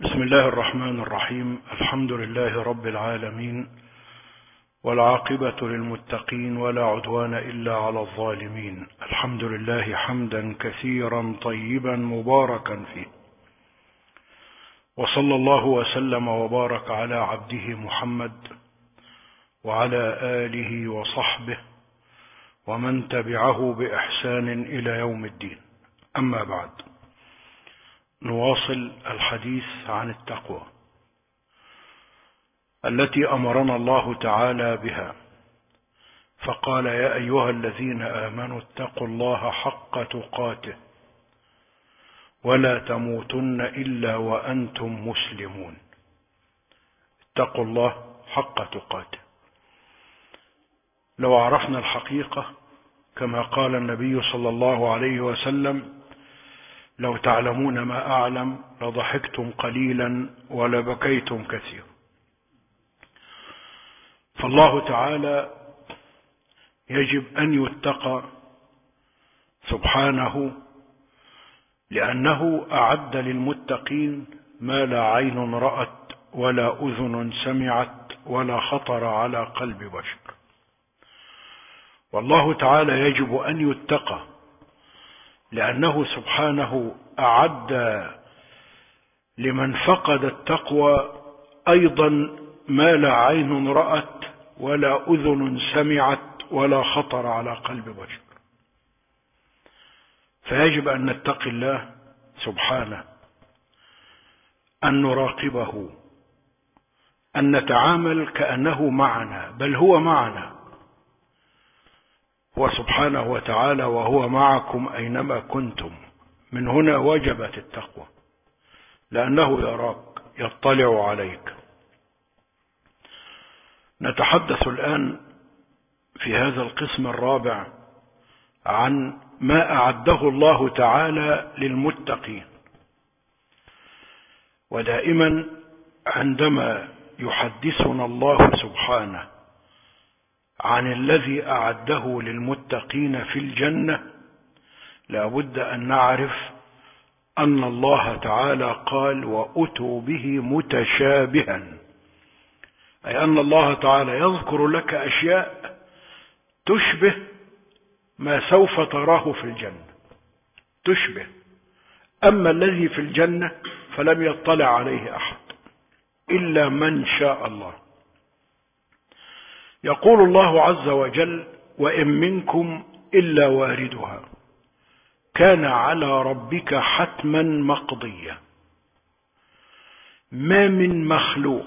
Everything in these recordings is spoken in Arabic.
بسم الله الرحمن الرحيم. الحمد لله رب العالمين، والعاقبة للمتقين، ولا عدوان إلا على الظالمين. الحمد لله حمدا كثيرا طيبا مباركا فيه، وصلى الله وسلم وبارك على عبده محمد وعلى آله وصحبه ومن تبعه بإحسان إلى يوم الدين. أما بعد، نواصل الحديث عن التقوى التي أمرنا الله تعالى بها، فقال: يا أيها الذين آمنوا اتقوا الله حق تقاته ولا تموتن إلا وأنتم مسلمون. اتقوا الله حق تقاته. لو عرفنا الحقيقة كما قال النبي صلى الله عليه وسلم: لو تعلمون ما أعلم لضحكتم قليلا ولبكيتم كثيرا. فالله تعالى يجب أن يتقى سبحانه، لأنه أعد للمتقين ما لا عين رأت ولا أذن سمعت ولا خطر على قلب بشر. والله تعالى يجب أن يتقى لأنه سبحانه أعد لمن فقد التقوى أيضا ما لا عين رأت ولا أذن سمعت ولا خطر على قلب بشر. فيجب أن نتقي الله سبحانه، أن نراقبه، أن نتعامل كأنه معنا، بل هو معنا. هو سبحانه وتعالى وهو معكم أينما كنتم. من هنا وجبت التقوى، لأنه يراك، يطلع عليك. نتحدث الآن في هذا القسم الرابع عن ما أعده الله تعالى للمتقين. ودائما عندما يحدثنا الله سبحانه عن الذي أعده للمتقين في الجنة، لا بد أن نعرف أن الله تعالى قال: وأتوا به متشابها، أي أن الله تعالى يذكر لك أشياء تشبه ما سوف تراه في الجنة، تشبه. أما الذي في الجنة فلم يطلع عليه أحد إلا من شاء الله. يقول الله عز وجل: وإن منكم إلا واردها كان على ربك حتما مقضيا. ما من مخلوق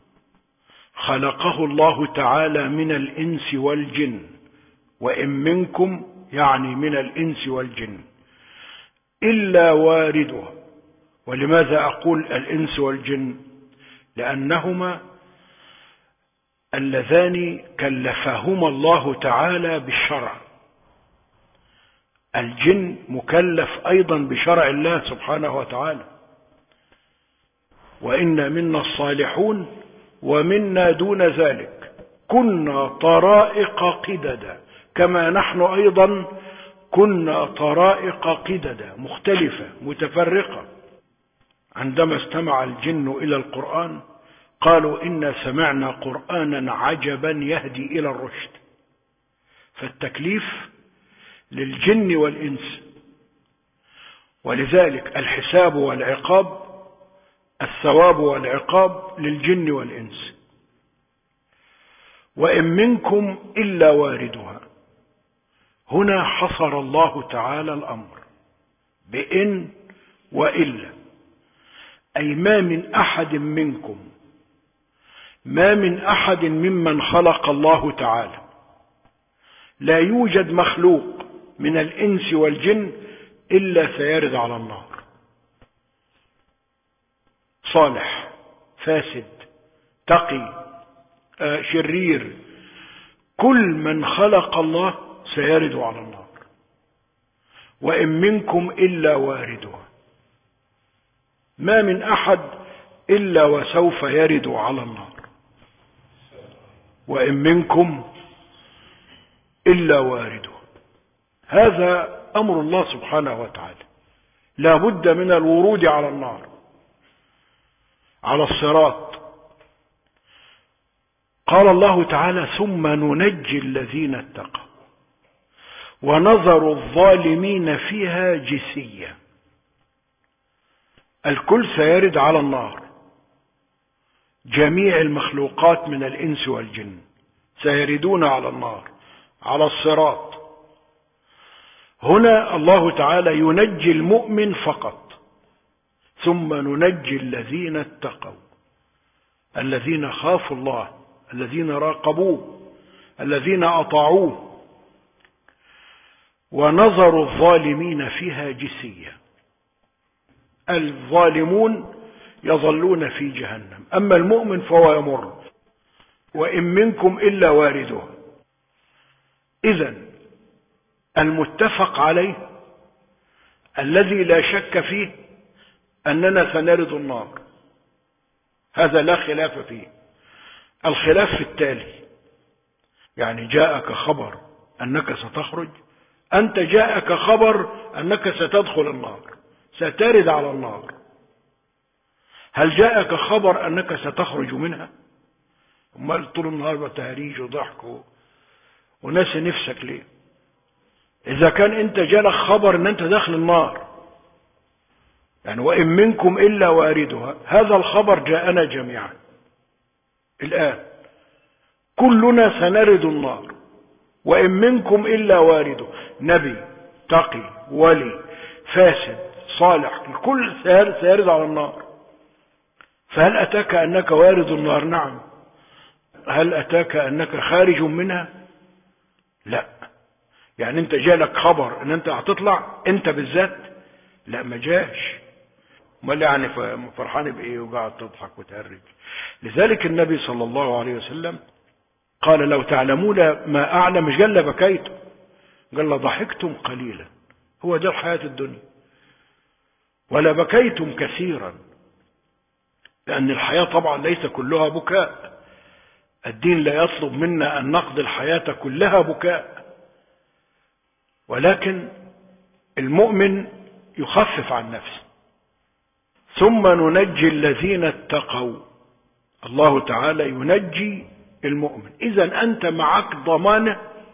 خلقه الله تعالى من الإنس والجن، وإن منكم يعني من الإنس والجن، إلا واردها. ولماذا أقول الإنس والجن؟ لأنهما اللذان كلفهما الله تعالى بالشرع. الجن مكلف أيضا بشرع الله سبحانه وتعالى: وإن منا الصالحون ومنا دون ذلك كنا طرائق قددا، كما نحن أيضا كنا طرائق قددا، مختلفة متفرقة. عندما استمع الجن إلى القرآن قالوا: إنا سمعنا قرآنا عجبا يهدي إلى الرشد. فالتكليف للجن والإنس، ولذلك الحساب والعقاب، الثواب والعقاب للجن والإنس. وإن منكم إلا واردها، هنا حصر الله تعالى الأمر بإن وإلا، أي ما من أحد منكم، ما من أحد ممن خلق الله تعالى، لا يوجد مخلوق من الإنس والجن إلا سيرد على النار. صالح، فاسد، تقي، شرير، كل من خلق الله سيرد على النار. وإن منكم إلا واردها، ما من أحد إلا وسوف يرد على النار. وإن منكم إلا واردها، هذا أمر الله سبحانه وتعالى، لا بد من الورود على النار. على الصراط. قال الله تعالى: ثم ننجي الذين اتقوا ونذر الظالمين فيها جثيا. الكل سيرد على النار، جميع المخلوقات من الإنس والجن سيردون على النار، على الصراط. هنا الله تعالى ينجي المؤمن فقط، ثم ننجي الذين اتقوا، الذين خافوا الله، الذين راقبوه، الذين أطاعوه. ونذر الظالمين فيها جثيا. الظالمون يظلون في جهنم، أما المؤمن فهو يمر. وإن منكم إلا واردها. إذن المتفق عليه الذي لا شك فيه أننا سنرد النار، هذا لا خلاف فيه. الخلاف في التالي: يعني جاءك خبر أنك ستخرج، أنت جاءك خبر أنك ستدخل النار، سترد على النار. هل جاءك خبر أنك ستخرج منها؟ امال طول النهار بتهريج وضحك وناسي نفسك ليه؟ إذا كان أنت جالك خبر أن أنت داخل النار، يعني وإن منكم إلا واردها، هذا الخبر جاءنا جميعا الآن، كلنا سنرد النار. وإن منكم إلا وارده، نبي، تقي، ولي، فاسد، صالح، الكل سيرد على النار. فهل أتاك أنك وارد النار؟ نعم. هل أتاك أنك خارج منها؟ لا. يعني أنت جالك خبر أن أنت هتطلع أنت بالذات؟ لا، ما جاش. امال يعني فرحان بإيه وقاعد تضحك وتهرج؟ لذلك النبي صلى الله عليه وسلم قال: لو تعلمون ما أعلم، مش قال بكيتم، قال ضحكتم قليلا، هو ده الحياة الدنيا، ولا بكيتم كثيرا، لأن الحياة طبعا ليس كلها بكاء. الدين لا يطلب منا أن نقضي الحياة كلها بكاء، ولكن المؤمن يخفف عن نفسه. ثم ننجي الذين اتقوا. الله تعالى ينجي المؤمن. إذن أنت معك ضمانة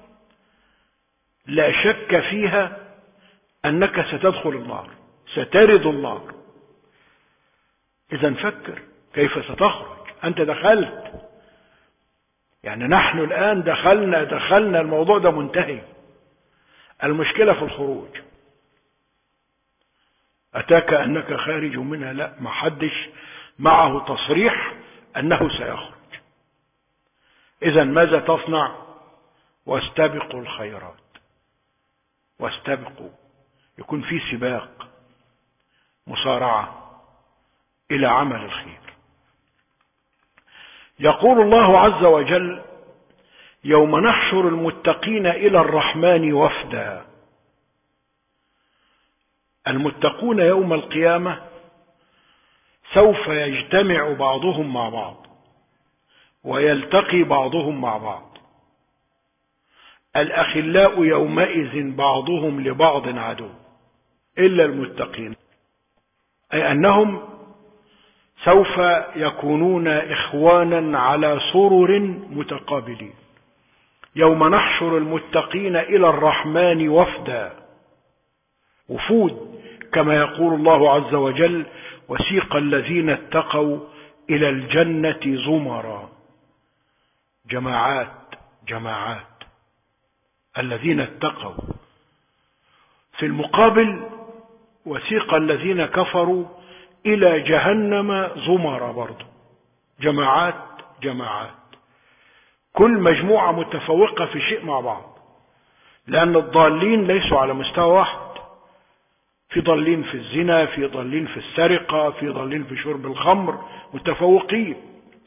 لا شك فيها أنك ستدخل النار، سترد النار. إذن فكر كيف ستخرج. أنت دخلت، يعني نحن الآن دخلنا الموضوع ده منتهي. المشكلة في الخروج. أتاك أنك خارج منها؟ لا، ما حدش معه تصريح أنه سيخرج. إذن ماذا تصنع؟ واستبقوا الخيرات. واستبقوا، يكون في سباق، مصارعة إلى عمل الخير. يقول الله عز وجل: يوم نحشر المتقين إلى الرحمن وفدا. المتقون يوم القيامة سوف يجتمع بعضهم مع بعض ويلتقي بعضهم مع بعض. الأخلاء يومئذ بعضهم لبعض عدو إلا المتقين، أي أنهم سوف يكونون إخوانا على سرر متقابلين. يوم نحشر المتقين إلى الرحمن وفدا، وفود، كما يقول الله عز وجل: وسيق الذين اتقوا إلى الجنة زمرا. جماعات جماعات الذين اتقوا. في المقابل وسيق الذين كفروا إلى جهنم زمرا، برضو جماعات جماعات، كل مجموعة متفوقة في شيء مع بعض، لأن الضالين ليسوا على مستوى واحد. في ضالين في الزنا، في ضالين في السرقة، في ضالين في شرب الخمر، متفوقين.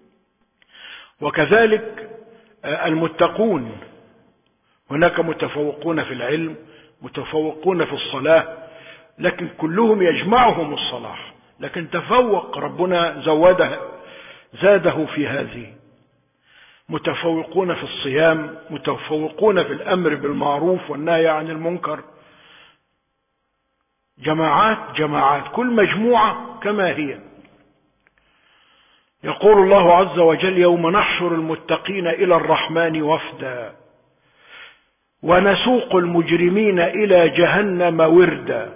وكذلك المتقون، هناك متفوقون في العلم، متفوقون في الصلاة، لكن كلهم يجمعهم الصلاح، لكن تفوق ربنا زاده في هذه. متفوقون في الصيام، متفوقون في الأمر بالمعروف والنهي عن المنكر. جماعات جماعات، كل مجموعة كما هي. يقول الله عز وجل: يوم نحشر المتقين إلى الرحمن وفدا ونسوق المجرمين إلى جهنم وردا.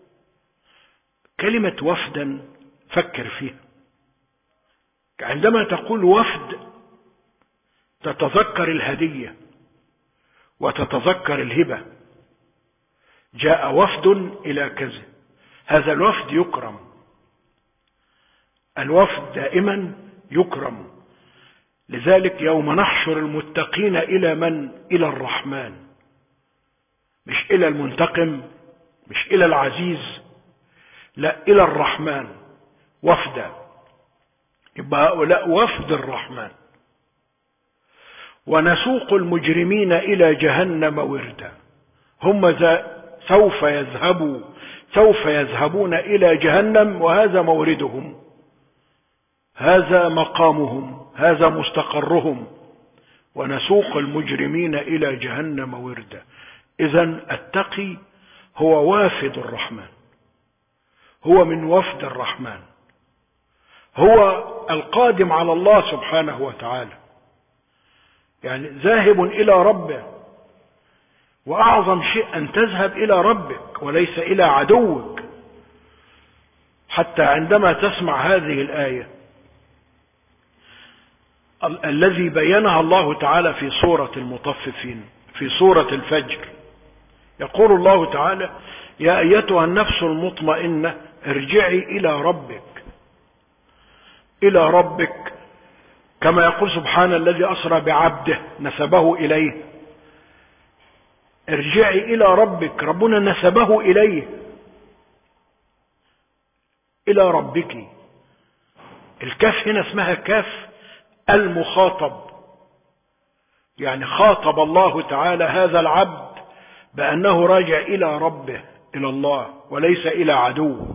كلمة وفدا فكر فيها. عندما تقول وفد تتذكر الهدية وتتذكر الهبة. جاء وفد إلى كذا، هذا الوفد يكرم. الوفد دائما يكرم. لذلك يوم نحشر المتقين إلى من؟ إلى الرحمن، مش إلى المنتقم، مش إلى العزيز، لا، إلى الرحمن وفدا. يبقى هؤلاء وفد الرحمن. ونسوق المجرمين إلى جهنم وردا. هم سوف يذهبون إلى جهنم، وهذا موردهم، هذا مقامهم، هذا مستقرهم. ونسوق المجرمين إلى جهنم وردا. إذن التقي هو وافد الرحمن، هو من وفد الرحمن، هو القادم على الله سبحانه وتعالى، يعني ذاهب إلى ربه. وأعظم شيء أن تذهب إلى ربك وليس إلى عدوك. حتى عندما تسمع هذه الآية الذي بينها الله تعالى في سورة المطففين في سورة الفجر، يقول الله تعالى: يا أيتها النفس المطمئنة ارجعي إلى ربك. إلى ربك، كما يقول سبحان الذي أسرى بعبده نسبه إليه. ارجعي إلى ربك، ربنا نسبه إليه، إلى ربك. الكاف هنا اسمها كاف المخاطب، يعني خاطب الله تعالى هذا العبد بأنه راجع إلى ربه، إلى الله، وليس إلى عدو.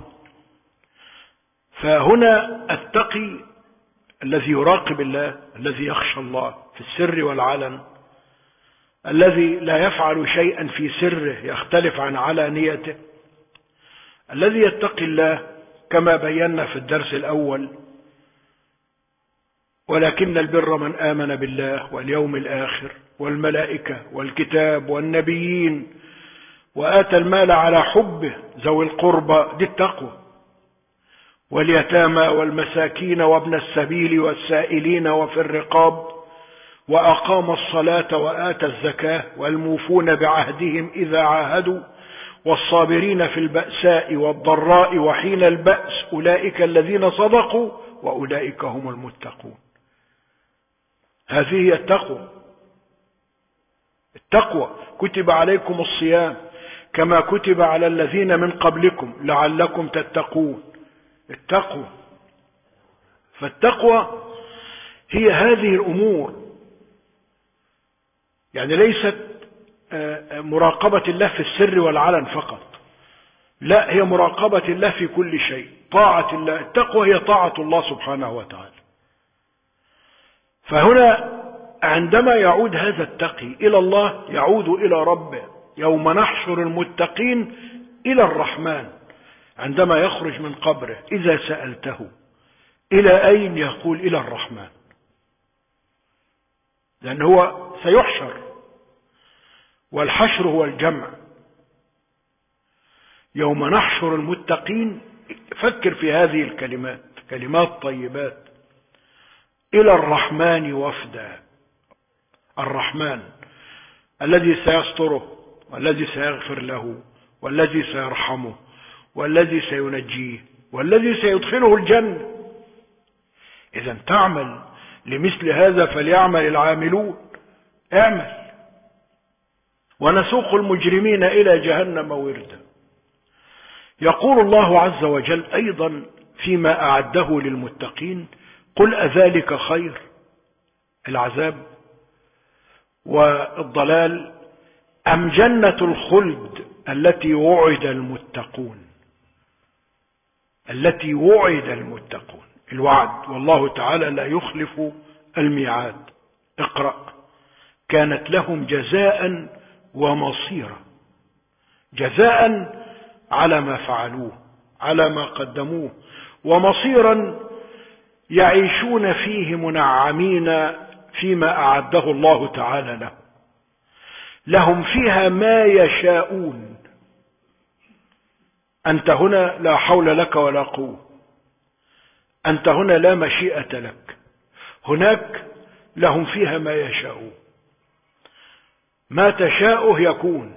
فهنا التقي الذي يراقب الله، الذي يخشى الله في السر والعلن، الذي لا يفعل شيئا في سره يختلف عن علانيته، الذي يتقي الله كما بينا في الدرس الأول: ولكن البر من آمن بالله واليوم الآخر والملائكة والكتاب والنبيين وآتى المال على حبه ذوي القربى، دي التقوى، واليتامى والمساكين وابن السبيل والسائلين وفي الرقاب، وأقام الصلاة وآتى الزكاة والموفون بعهدهم إذا عاهدوا والصابرين في البأساء والضراء وحين البأس أولئك الذين صدقوا وأولئك هم المتقون. هذه هي التقوى. التقوى: كتب عليكم الصيام كما كتب على الذين من قبلكم لعلكم تتقون. التقوى. فالتقوى هي هذه الأمور، يعني ليست مراقبة الله في السر والعلن فقط، لا، هي مراقبة الله في كل شيء، طاعة الله. التقوى هي طاعة الله سبحانه وتعالى. فهنا عندما يعود هذا التقي إلى الله يعود إلى ربه. يوم نحشر المتقين إلى الرحمن. عندما يخرج من قبره إذا سألته إلى أين؟ يقول إلى الرحمن، لأنه هو سيحشر، والحشر هو الجمع. يوم نحشر المتقين، فكر في هذه الكلمات، كلمات طيبات: إلى الرحمن وفدا. الرحمن الذي سيستره، والذي سيغفر له، والذي سيرحمه، والذي سينجيه، والذي سيدخله الجنة. إذا تعمل لمثل هذا فليعمل العاملون. اعمل. ونسوق المجرمين إلى جهنم وردا. يقول الله عز وجل أيضا فيما أعده للمتقين: قل أذلك خير، العذاب والضلال، أم جنة الخلد التي وعد المتقون؟ التي وعد المتقون، الوعد، والله تعالى لا يخلف الميعاد. اقرأ: كانت لهم جزاء ومصيرا. جزاء على ما فعلوه، على ما قدموه، ومصيرا يعيشون فيه منعمين فيما أعده الله تعالى لهم. لهم فيها ما يشاءون. أنت هنا لا حول لك ولا قوة، أنت هنا لا مشيئة لك. هناك لهم فيها ما يشاءون، ما تشاءه يكون.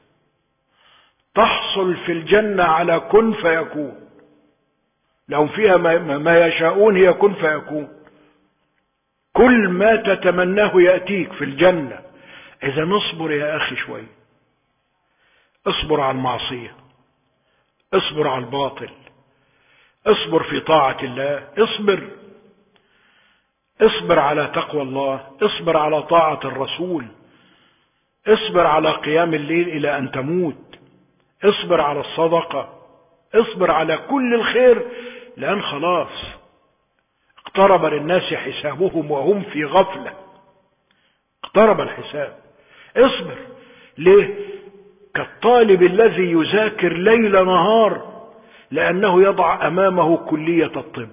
تحصل في الجنة على كن فيكون. لهم فيها ما يشاءون، هي كن فيكون. كل ما تتمناه يأتيك في الجنة. إذا نصبر يا أخي شوي، اصبر على المعصية، اصبر على الباطل، اصبر في طاعة الله، اصبر على تقوى الله، اصبر على طاعة الرسول، اصبر على قيام الليل إلى أن تموت، اصبر على الصدقة، اصبر على كل الخير، لأن خلاص اقترب للناس حسابهم وهم في غفلة. اقترب الحساب. اصبر. ليه؟ كالطالب الذي يذاكر ليل نهار لأنه يضع أمامه كلية الطب،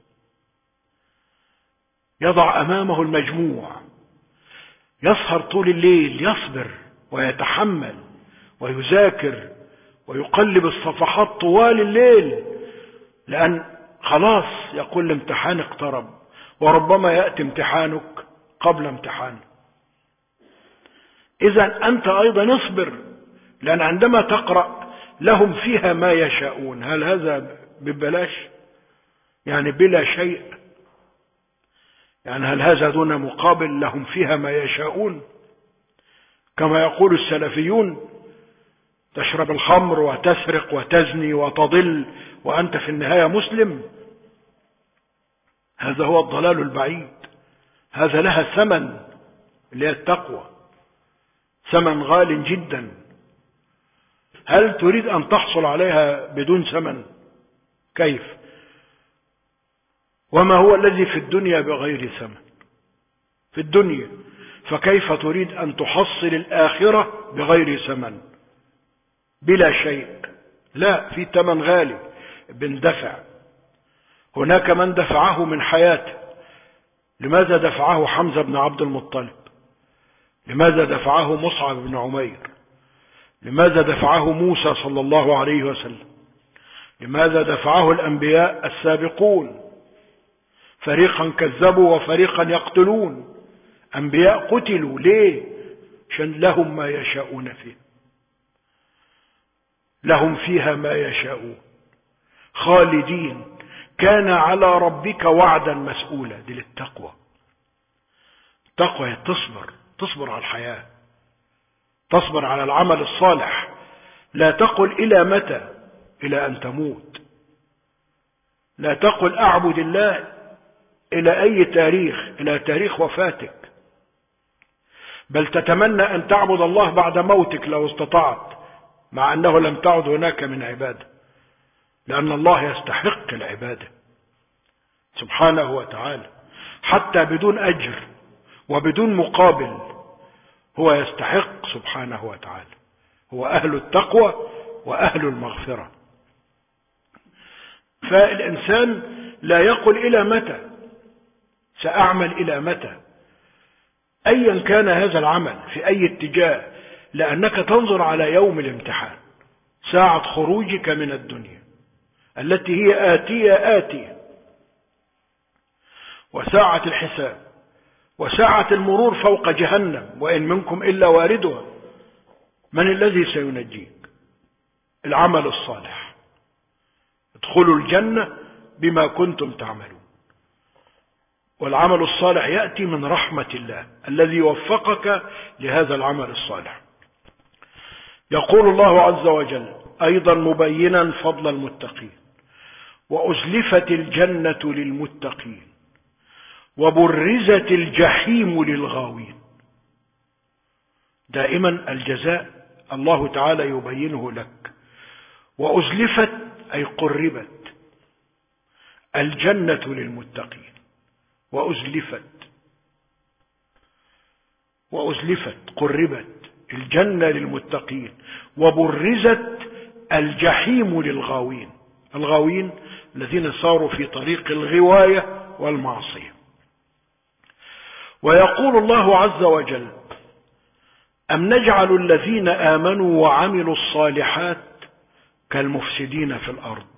يضع أمامه المجموع، يسهر طول الليل، يصبر ويتحمل ويذاكر ويقلب الصفحات طوال الليل، لأن خلاص يقول الامتحان اقترب، وربما يأتي امتحانك قبل امتحانه. إذا أنت أيضا اصبر، لأن عندما تقرأ لهم فيها ما يشاءون، هل هذا ببلاش؟ يعني بلا شيء؟ يعني هل هذا دون مقابل؟ لهم فيها ما يشاءون. كما يقول السلفيون: تشرب الخمر وتسرق وتزني وتضل وأنت في النهاية مسلم. هذا هو الضلال البعيد. هذا لها ثمن، اللي هي التقوى، ثمن غال جدا. هل تريد أن تحصل عليها بدون ثمن؟ كيف؟ وما هو الذي في الدنيا بغير ثمن؟ في الدنيا، فكيف تريد أن تحصل الآخرة بغير ثمن، بلا شيء؟ لا، في ثمن غالي بندفع. هناك من دفعه من حياته. لماذا دفعه حمزة بن عبد المطلب؟ لماذا دفعه مصعب بن عمير؟ لماذا دفعه موسى صلى الله عليه وسلم؟ لماذا دفعه الأنبياء السابقون؟ فريقا كذبوا وفريقا يقتلون. أنبياء قتلوا ليه؟ عشان لهم ما يشاءون فيه. لهم فيها ما يشاءون خالدين، كان على ربك وعدا مسؤولا. دي للتقوى. التقوى تصبر على الحياة، تصبر على العمل الصالح. لا تقل إلى متى؟ إلى أن تموت. لا تقل أعبد الله إلى أي تاريخ؟ إلى تاريخ وفاتك. بل تتمنى أن تعبد الله بعد موتك لو استطعت، مع أنه لم تعد هناك من عبادة، لأن الله يستحق العبادة سبحانه وتعالى، حتى بدون أجر وبدون مقابل. هو يستحق سبحانه وتعالى. هو أهل التقوى وأهل المغفرة. فالإنسان لا يقل إلى متى، سأعمل إلى متى، أيا كان هذا العمل في أي اتجاه، لأنك تنظر على يوم الامتحان، ساعة خروجك من الدنيا التي هي آتية، وساعة الحساب، وساعة المرور فوق جهنم، وإن منكم إلا واردها. من الذي سينجيك؟ العمل الصالح. ادخلوا الجنة بما كنتم تعملون. والعمل الصالح يأتي من رحمة الله الذي وفقك لهذا العمل الصالح. يقول الله عز وجل أيضا مبينا فضل المتقين: وأزلفت الجنة للمتقين وبرزت الجحيم للغاوين. دائما الجزاء الله تعالى يبينه لك. وأزلفت أي قربت الجنة للمتقين. وأزلفت قربت الجنة للمتقين، وبرزت الجحيم للغاوين. الغاوين الذين صاروا في طريق الغواية والمعصية. ويقول الله عز وجل: أم نجعل الذين آمنوا وعملوا الصالحات كالمفسدين في الأرض؟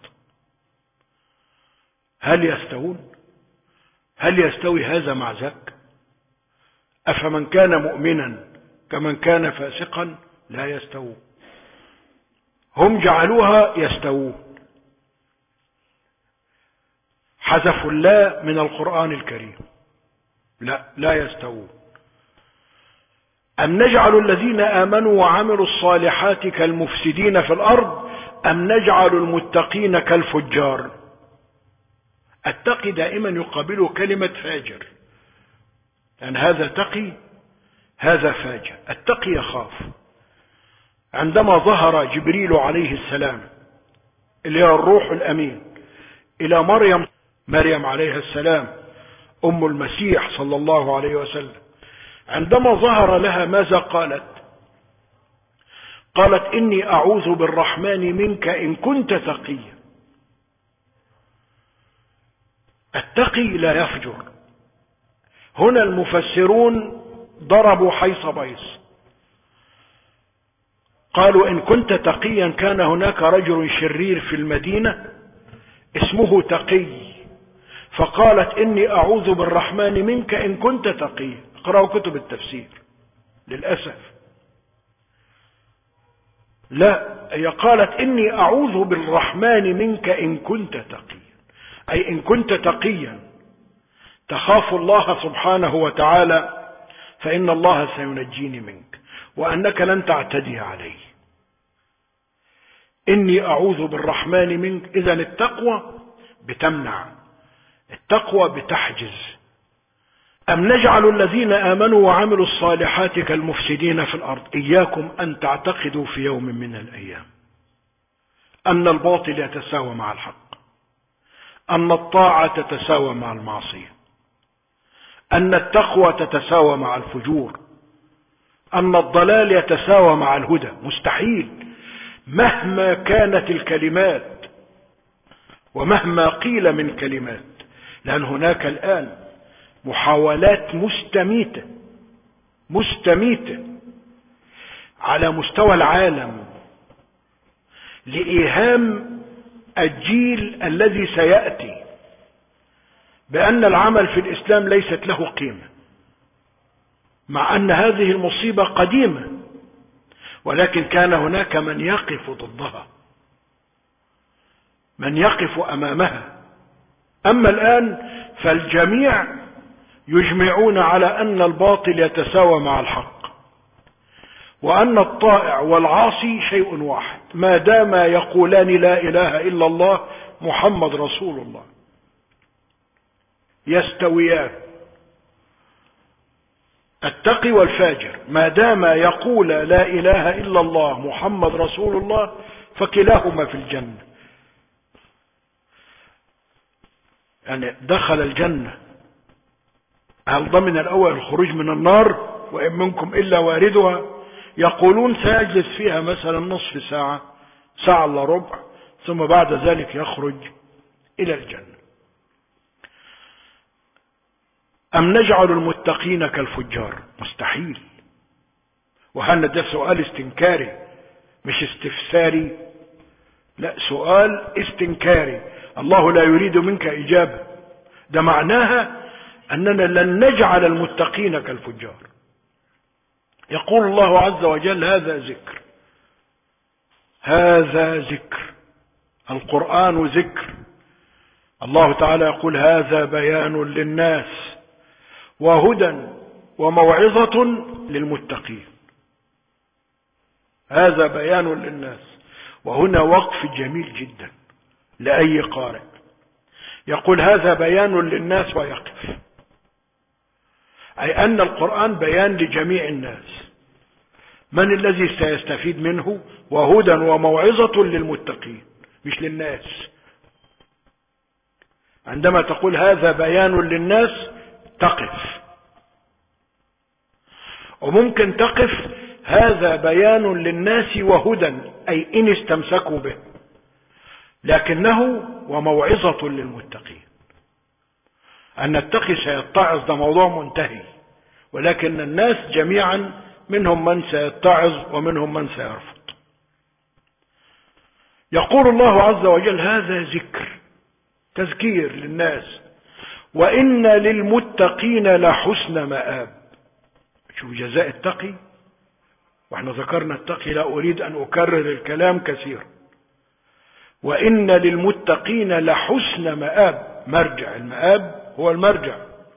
هل يستوون؟ هل يستوي هذا مع ذاك؟ أفمن كان مؤمنا كمن كان فاسقا؟ لا يستوون. هم جعلوها يستوون، حذفوا الله من القرآن الكريم. لا يستوون. أم نجعل الذين آمنوا وعملوا الصالحات كالمفسدين في الأرض أم نجعل المتقين كالفجار؟ التقي دائما يقابله كلمة فاجر، يعني هذا تقي هذا فاجر. التقي يخاف. عندما ظهر جبريل عليه السلام اللي هو الروح الأمين إلى مريم عليها السلام أم المسيح صلى الله عليه وسلم، عندما ظهر لها ماذا قالت؟ قالت: إني أعوذ بالرحمن منك إن كنت تقيا. التقي لا يفجر. هنا المفسرون ضربوا حيث بيص، قالوا: إن كنت تقيا كان هناك رجل شرير في المدينة اسمه تقي، فقالت: إني أعوذ بالرحمن منك إن كنت تقيا. اقرأوا كتب التفسير. للأسف لا، هي قالت: إني أعوذ بالرحمن منك إن كنت تقيا، أي إن كنت تقيا تخاف الله سبحانه وتعالى فإن الله سينجيني منك، وأنك لن تعتدي علي. إني أعوذ بالرحمن منك. إذن التقوى بتمنع، التقوى بتحجز. أم نجعل الذين آمنوا وعملوا الصالحات كالمفسدين في الأرض؟ إياكم أن تعتقدوا في يوم من الأيام أن الباطل يتساوى مع الحق، أن الطاعة تتساوى مع المعصية، أن التقوى تتساوى مع الفجور، أن الضلال يتساوى مع الهدى. مستحيل، مهما كانت الكلمات ومهما قيل من كلمات، لأن هناك الآن محاولات مستميتة على مستوى العالم لإيهام الجيل الذي سيأتي بأن العمل في الإسلام ليست له قيمة، مع أن هذه المصيبة قديمة، ولكن كان هناك من يقف ضدها، من يقف أمامها. أما الآن فالجميع يجمعون على أن الباطل يتساوى مع الحق، وأن الطائع والعاصي شيء واحد ما دام يقولان لا إله إلا الله محمد رسول الله، يستويان. التقي والفاجر ما دام يقول لا إله إلا الله محمد رسول الله فكلاهما في الجنة. يعني دخل الجنة، هل ضمن الأول الخروج من النار؟ وإن منكم إلا واردها. يقولون سيجلس فيها مثلا نصف ساعة، ساعة إلا ربع، ثم بعد ذلك يخرج إلى الجنة. أم نجعل المتقين كالفجار؟ مستحيل. وهذا ده سؤال استنكاري مش استفساري، لا، سؤال استنكاري. الله لا يريد منك إجابة، ده معناها أننا لن نجعل المتقين كالفجار. يقول الله عز وجل: هذا ذكر، القرآن ذكر. الله تعالى يقول: هذا بيان للناس وهدى وموعظة للمتقين. هذا بيان للناس. وهنا وقف جميل جدا لأي قارئ، يقول هذا بيان للناس ويقف، أي أن القرآن بيان لجميع الناس. من الذي سيستفيد منه؟ وهدى وموعظة للمتقين، مش للناس. عندما تقول هذا بيان للناس تقف، وممكن تقف هذا بيان للناس وهدى، أي إن استمسكوا به، لكنه وموعظة للمتقين. أن التقي سيتعظ ده موضوع منتهي، ولكن الناس جميعا منهم من سيتعظ ومنهم من سيرفض. يقول الله عز وجل: هذا ذكر، تذكير للناس، وإن للمتقين لحسن مآب. شوف جزاء التقي، واحنا ذكرنا التقي، لا أريد أن أكرر الكلام كثيرا. وإن للمتقين لحسن مآب، مرجع، المآب هو المرجع.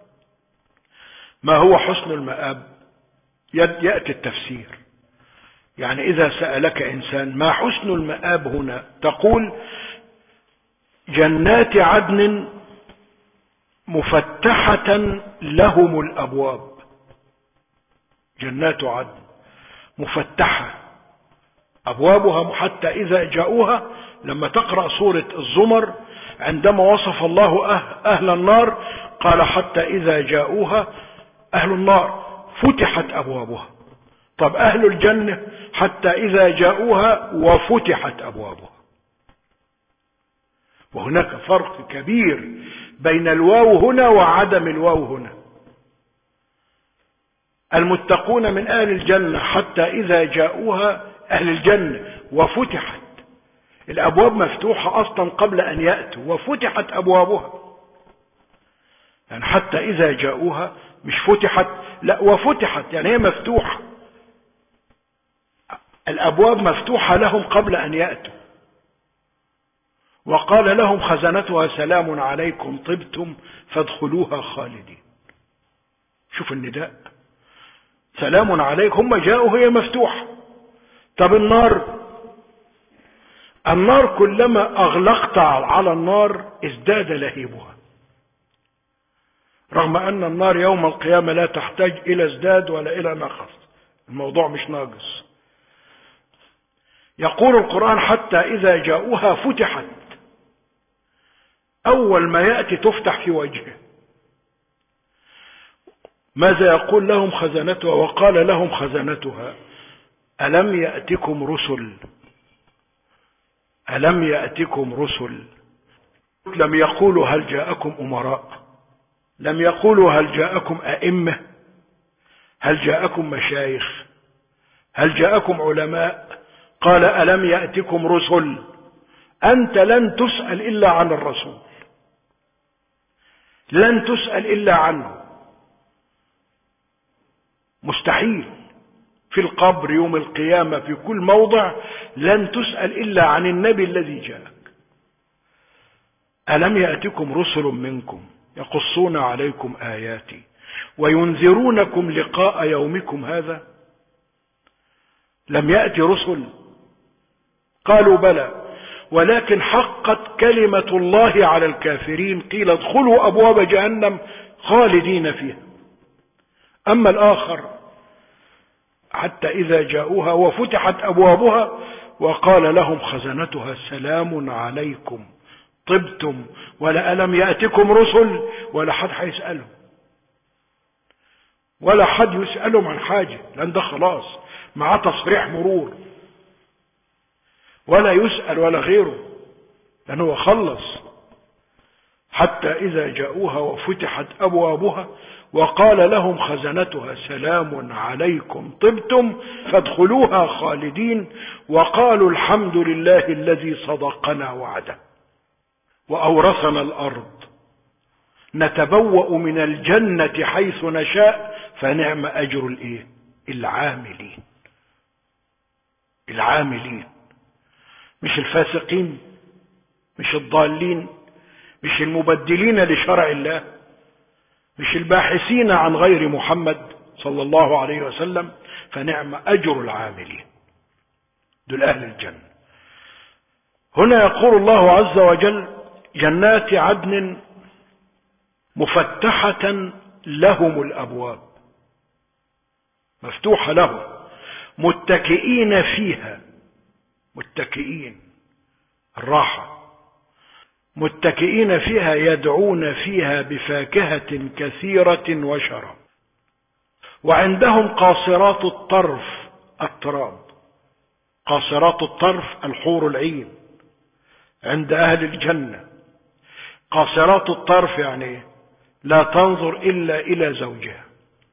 ما هو حسن المآب؟ يأتي التفسير. يعني إذا سألك إنسان ما حسن المآب هنا، تقول: جنات عدن مفتحة لهم الأبواب. جنات عدن مفتحة أبوابها حتى إذا جاءوها. لما تقرأ سورة الزمر عندما وصف الله أهل النار قال: حتى إذا جاءوها أهل النار فتحت أبوابها. طب أهل الجنة حتى إذا جاءوها وفتحت أبوابها. وهناك فرق كبير بين الواو هنا وعدم الواو هنا. المتقون من أهل الجنة حتى إذا جاءوها أهل الجنة وفتحت الأبواب، مفتوحة أصلا قبل أن يأتوا، وفتحت أبوابها. يعني حتى إذا جاءوها مش فتحت، لا، وفتحت، يعني هي مفتوحة، الأبواب مفتوحة لهم قبل أن يأتوا. وقال لهم خزنتها: سلام عليكم طبتم فادخلوها خالدين. شوف النداء، سلام عليكم، هم جاءوا هي مفتوحة. طب النار كلما أغلقت على النار ازداد لهيبها، رغم أن النار يوم القيامة لا تحتاج إلى ازداد ولا إلى نقص، الموضوع مش ناقص. يقول القرآن: حتى إذا جاءوها فتحت، أول ما يأتي تفتح في وجهه. ماذا يقول لهم خزنتها؟ وقال لهم خزنتها: ألم يأتكم رسل؟ ألم يأتكم رسل؟ لم يقولوا هل جاءكم أمراء، لم يقولوا هل جاءكم أئمة، هل جاءكم مشايخ، هل جاءكم علماء. قال: ألم يأتكم رسل. أنت لن تسأل إلا عن الرسول، لن تسأل إلا عنه، مستحيل. في القبر، يوم القيامة، في كل موضع لن تسأل إلا عن النبي الذي جاءك. ألم يأتكم رسل منكم يقصون عليكم آياتي وينذرونكم لقاء يومكم هذا؟ لم يأتي رسل؟ قالوا: بلى، ولكن حقت كلمة الله على الكافرين، قيل ادخلوا أبواب جهنم خالدين فيها. أما الآخر حتى إذا جاءوها وفتحت أبوابها وقال لهم خزنتها: سلام عليكم طبتم. ولا ألم يأتكم رسل، ولا حد هيسألهم، ولا حد يسألهم عن حاجة، لأن ده خلاص مع تصريح مرور، ولا يسأل ولا غيره، لأنه خلص. حتى إذا جاءوها وفتحت أبوابها وقال لهم خزنتها: سلام عليكم طبتم فادخلوها خالدين. وقالوا: الحمد لله الذي صدقنا وعده وأورثنا الأرض نتبوأ من الجنة حيث نشاء فنعم أجر العاملين. العاملين، مش الفاسقين، مش الضالين، مش المبدلين لشرع الله، مش الباحثين عن غير محمد صلى الله عليه وسلم. فنعم أجر العاملين، دول أهل الجنة. هنا يقول الله عز وجل: جنات عدن مفتحة لهم الأبواب، مفتوحة لهم، متكئين فيها، متكئين الراحة، متكئين فيها يدعون فيها بفاكهة كثيرة وشراب. وعندهم قاصرات الطرف التراب. قاصرات الطرف الحور العين عند أهل الجنة. قاصرات الطرف يعني لا تنظر إلا إلى زوجها،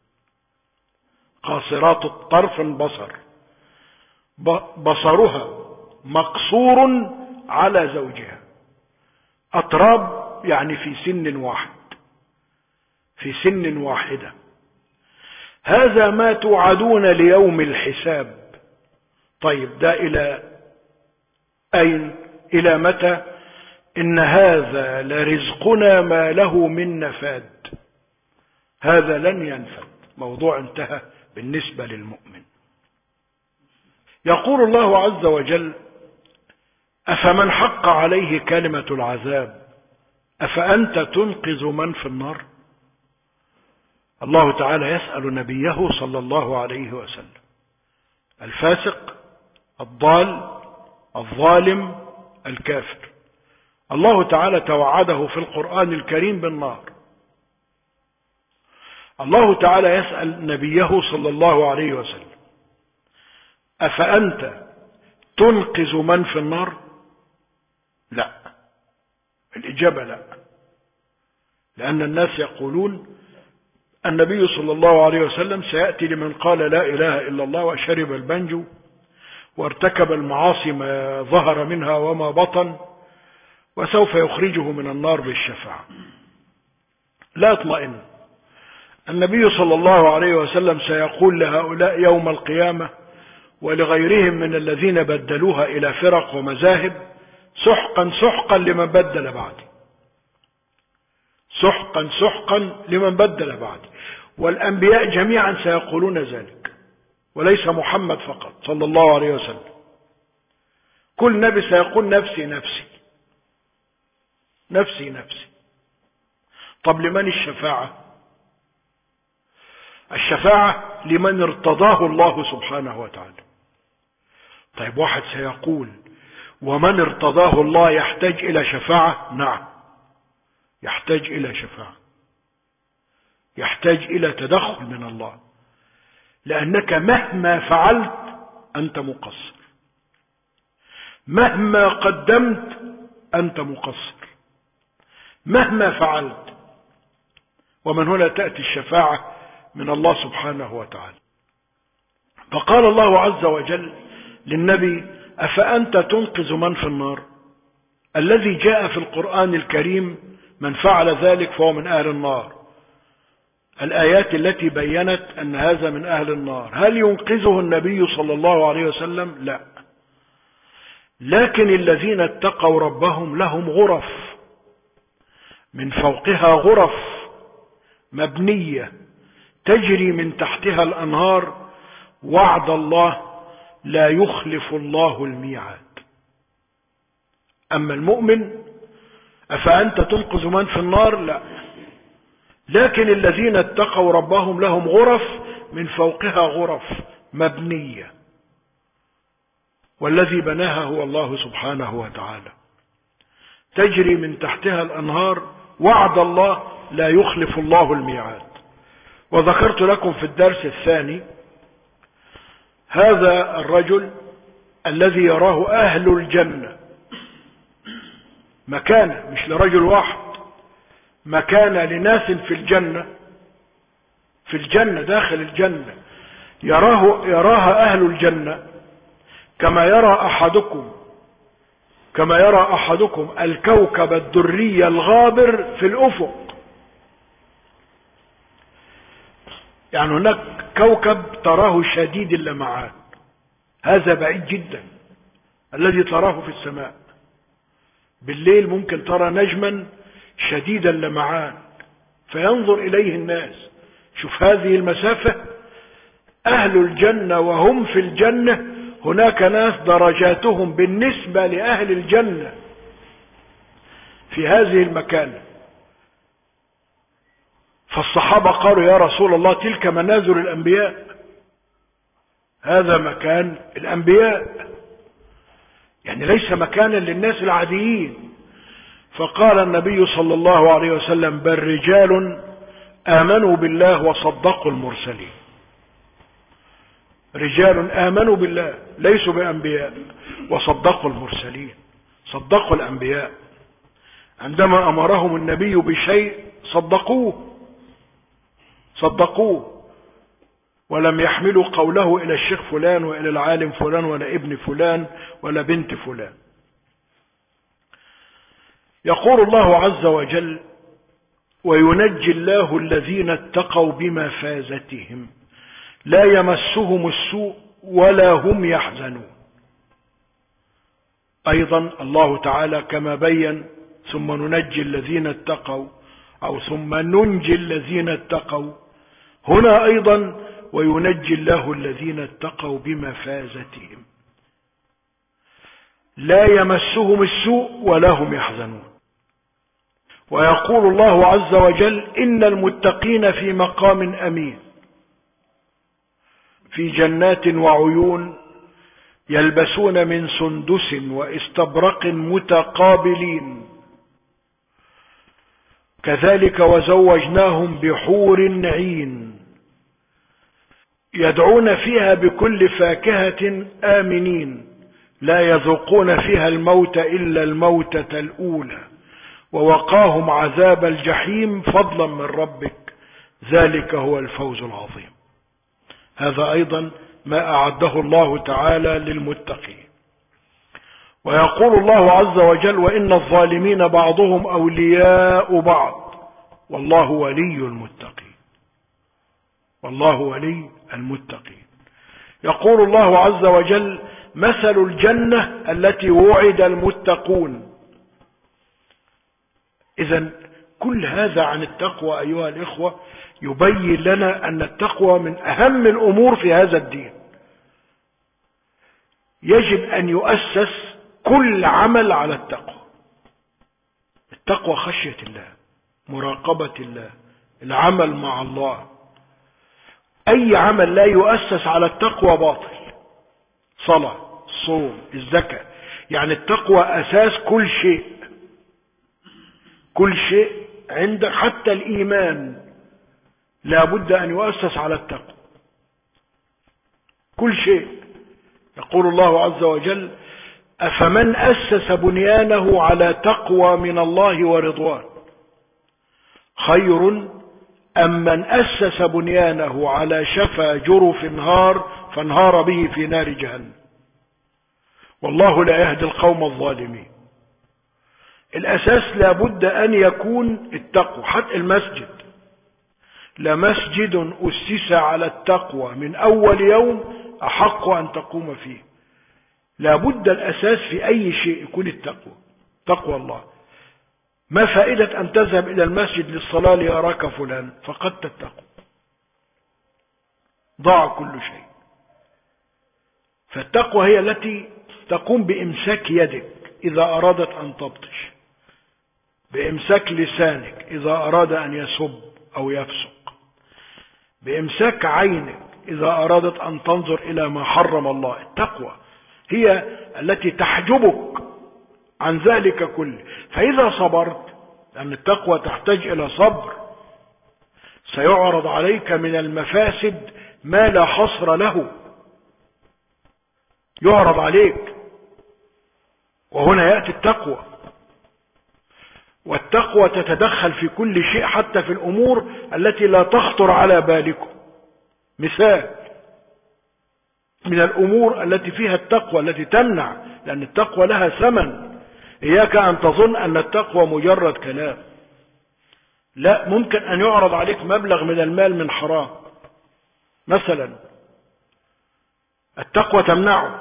قاصرات الطرف البصر، بصرها مقصور على زوجها، أطراب يعني في سن واحد، في سن واحدة. هذا ما توعدون ليوم الحساب. طيب ده إلى أين؟ إلى متى؟ إن هذا لرزقنا ما له من نفاد. هذا لن ينفد، موضوع انتهى بالنسبة للمؤمن. يقول الله عز وجل: أفمن حق عليه كلمة العذاب أفأنت تنقذ من في النار؟ الله تعالى يسأل نبيه صلى الله عليه وسلم: الفاسق، الضال، الظالم، الكافر، الله تعالى توعده في القرآن الكريم بالنار. الله تعالى يسأل نبيه صلى الله عليه وسلم: أفأنت تنقذ من في النار؟ لا، الإجابة لا، لأن الناس يقولون النبي صلى الله عليه وسلم سيأتي لمن قال لا إله إلا الله وشرب البنج وارتكب المعاصي ما ظهر منها وما بطن، وسوف يخرجه من النار بالشفاعة. لا اطمئن، النبي صلى الله عليه وسلم سيقول لهؤلاء يوم القيامة ولغيرهم من الذين بدلوها إلى فرق ومذاهب: سحقا سحقا لمن بدل بعدي، سحقا سحقا لمن بدل بعدي. والأنبياء جميعا سيقولون ذلك، وليس محمد فقط صلى الله عليه وسلم. كل نبي سيقول نفسي نفسي نفسي نفسي. طب لمن الشفاعة؟ الشفاعة لمن ارتضاه الله سبحانه وتعالى. طيب واحد سيقول: ومن ارتضاه الله يحتاج إلى شفاعة؟ نعم، يحتاج إلى شفاعة، يحتاج إلى تدخل من الله، لأنك مهما فعلت أنت مقصر، مهما قدمت أنت مقصر، مهما فعلت. ومن هنا تأتي الشفاعة من الله سبحانه وتعالى. فقال الله عز وجل للنبي: أفأنت تنقذ من في النار؟ الذي جاء في القرآن الكريم من فعل ذلك فهو من أهل النار. الآيات التي بيّنت أن هذا من أهل النار. هل ينقذه النبي صلى الله عليه وسلم؟ لا، لكن الذين اتقوا ربهم لهم غرف من فوقها غرف مبنية تجري من تحتها الأنهار، وعد الله لا يخلف الله الميعاد. أما المؤمن: أفأنت تنقذ من في النار؟ لا، لكن الذين اتقوا ربهم لهم غرف من فوقها غرف مبنية، والذي بناها هو الله سبحانه وتعالى، تجري من تحتها الأنهار، وعد الله لا يخلف الله الميعاد. وذكرت لكم في الدرس الثاني هذا الرجل الذي يراه أهل الجنة مكانة، مش لرجل واحد، مكانة لناس في الجنة، في الجنة داخل الجنة، يراها أهل الجنة كما يرى أحدكم الكوكب الدري الغابر في الأفق. يعني هناك كوكب تراه شديد اللمعان، هذا بعيد جدا الذي تراه في السماء. بالليل ممكن ترى نجما شديد اللمعان فينظر إليه الناس. شوف هذه المسافة. أهل الجنة وهم في الجنة هناك ناس درجاتهم بالنسبة لأهل الجنة في هذه المكان. فالصحابة قالوا: يا رسول الله تلك منازل الأنبياء، هذا مكان الأنبياء، يعني ليس مكانا للناس العاديين. فقال النبي صلى الله عليه وسلم: بل رجال آمنوا بالله وصدقوا المرسلين. رجال آمنوا بالله ليسوا بأنبياء، وصدقوا المرسلين، صدقوا الأنبياء. عندما أمرهم النبي بشيء صدقوه ولم يحملوا قوله إلى الشيخ فلان وإلى العالم فلان ولا ابن فلان ولا بنت فلان. يقول الله عز وجل: وينجي الله الذين اتقوا بمفازتهم لا يمسهم السوء ولا هم يحزنون. أيضا الله تعالى كما بين: ثم ننجي الذين اتقوا، أو ثم ننجي الذين اتقوا، هنا أيضا وينجي الله الذين اتقوا بمفازتهم لا يمسهم السوء ولا هم يحزنون. ويقول الله عز وجل: إن المتقين في مقام أمين في جنات وعيون يلبسون من سندس واستبرق متقابلين كذلك وزوجناهم بحور عين يدعون فيها بكل فاكهة آمنين لا يذوقون فيها الموت إلا الموتة الأولى ووقاهم عذاب الجحيم فضلا من ربك ذلك هو الفوز العظيم. هذا أيضا ما أعده الله تعالى للمتقين. ويقول الله عز وجل: وإن الظالمين بعضهم أولياء بعض والله ولي المتقين. والله ولي المتقين. يقول الله عز وجل: مثل الجنة التي وعد المتقون. إذن كل هذا عن التقوى أيها الإخوة يبين لنا أن التقوى من أهم الأمور في هذا الدين. يجب أن يؤسس كل عمل على التقوى. التقوى خشية الله، مراقبة الله، العمل مع الله. أي عمل لا يؤسس على التقوى باطل. صلاة، صوم، الزكاة، يعني التقوى أساس كل شيء. كل شيء عندك حتى الإيمان لا بد أن يؤسس على التقوى. كل شيء. يقول الله عز وجل: أفمن أسس بنيانه على تقوى من الله ورضوان خير أم من أسس بنيانه على شفا جرف نهار فانهار به في نار جهنم والله لا يهدي القوم الظالمين. الأساس لابد أن يكون التقوى. حتى المسجد، لمسجد أسس على التقوى من أول يوم أحق أن تقوم فيه. لابد الأساس في أي شيء يكون التقوى، تقوى الله. ما فائدة أن تذهب إلى المسجد للصلاة ليراك فلان؟ فقدت التقوى، ضاع كل شيء. فالتقوى هي التي تقوم بإمساك يدك إذا أرادت أن تبطش، بإمساك لسانك إذا أراد أن يسب أو يفسق، بإمساك عينك إذا أرادت أن تنظر إلى ما حرم الله. التقوى هي التي تحجبك عن ذلك كله. فإذا صبرت، لأن التقوى تحتاج إلى صبر، سيعرض عليك من المفاسد ما لا حصر له، يعرض عليك. وهنا يأتي التقوى. والتقوى تتدخل في كل شيء حتى في الأمور التي لا تخطر على بالكم. مثال من الأمور التي فيها التقوى التي تمنع، لأن التقوى لها ثمن. إياك أن تظن أن التقوى مجرد كلام. لا، ممكن أن يعرض عليك مبلغ من المال من حرام مثلا، التقوى تمنعك.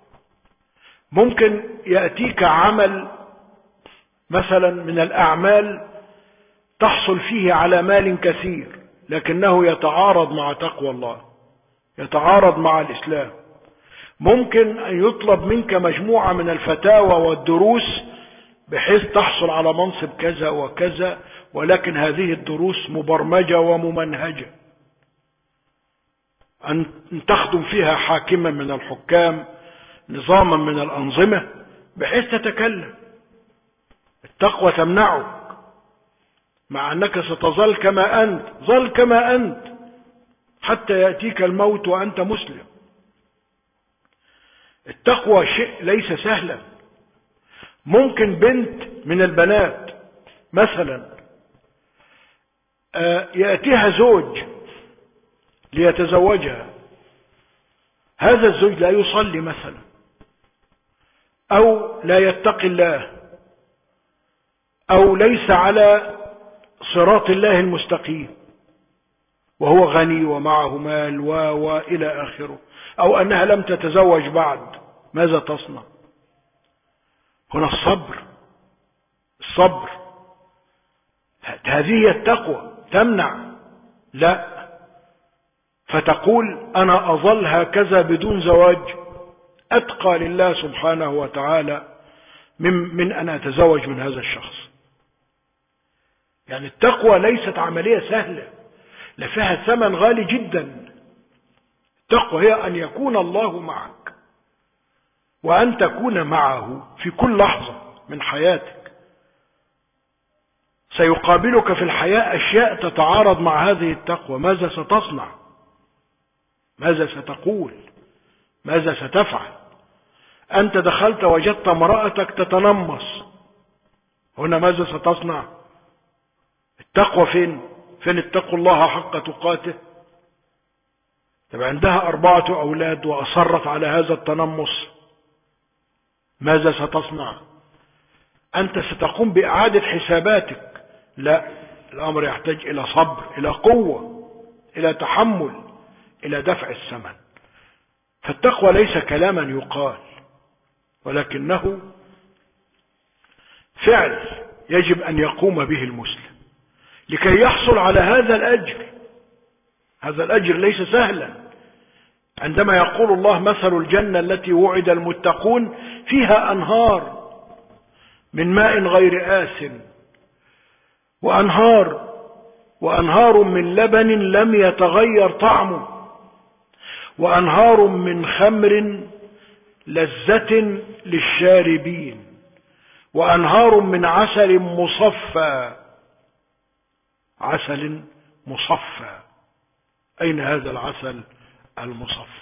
ممكن يأتيك عمل مثلا من الأعمال تحصل فيه على مال كثير لكنه يتعارض مع تقوى الله، يتعارض مع الإسلام. ممكن أن يطلب منك مجموعة من الفتاوى والدروس بحيث تحصل على منصب كذا وكذا، ولكن هذه الدروس مبرمجة وممنهجة، أن تخدم فيها حاكما من الحكام، نظاما من الأنظمة، بحيث تتكلم. التقوى تمنعك، مع أنك ستظل كما أنت، ظل كما أنت حتى يأتيك الموت وأنت مسلم. التقوى شيء ليس سهلا. ممكن بنت من البنات مثلا يأتيها زوج ليتزوجها، هذا الزوج لا يصلي مثلا، أو لا يتقي الله، أو ليس على صراط الله المستقيم، وهو غني ومعه مال وإلى آخره، أو أنها لم تتزوج بعد، ماذا تصنع؟ هنا الصبر، هذه التقوى تمنع، لا، فتقول أنا أظل هكذا بدون زواج أتقى لله سبحانه وتعالى من أن أتزوج من هذا الشخص. يعني التقوى ليست عملية سهلة، لفيها ثمن غالي جدا. التقوى هي أن يكون الله معك، وأن تكون معه في كل لحظة من حياتك. سيقابلك في الحياة أشياء تتعارض مع هذه التقوى، ماذا ستصنع؟ ماذا ستقول؟ ماذا ستفعل؟ أنت دخلت وجدت امرأتك تتنمص، هنا ماذا ستصنع؟ التقوى فين اتقوا الله حق تقاته؟ طب عندها 4 أولاد وأصرت على هذا التنمص، ماذا ستصنع؟ أنت ستقوم بإعادة حساباتك. لا، الأمر يحتاج إلى صبر، إلى قوة، إلى تحمل، إلى دفع الثمن. فالتقوى ليس كلاما يقال، ولكنه فعل يجب أن يقوم به المسلم لكي يحصل على هذا الأجر. هذا الأجر ليس سهلا. عندما يقول الله مثل الجنة التي وعد المتقون فيها أنهار من ماء غير آسن، وأنهار من لبن لم يتغير طعمه، وأنهار من خمر لذة للشاربين، وأنهار من عسل مصفى. أين هذا العسل المصفى؟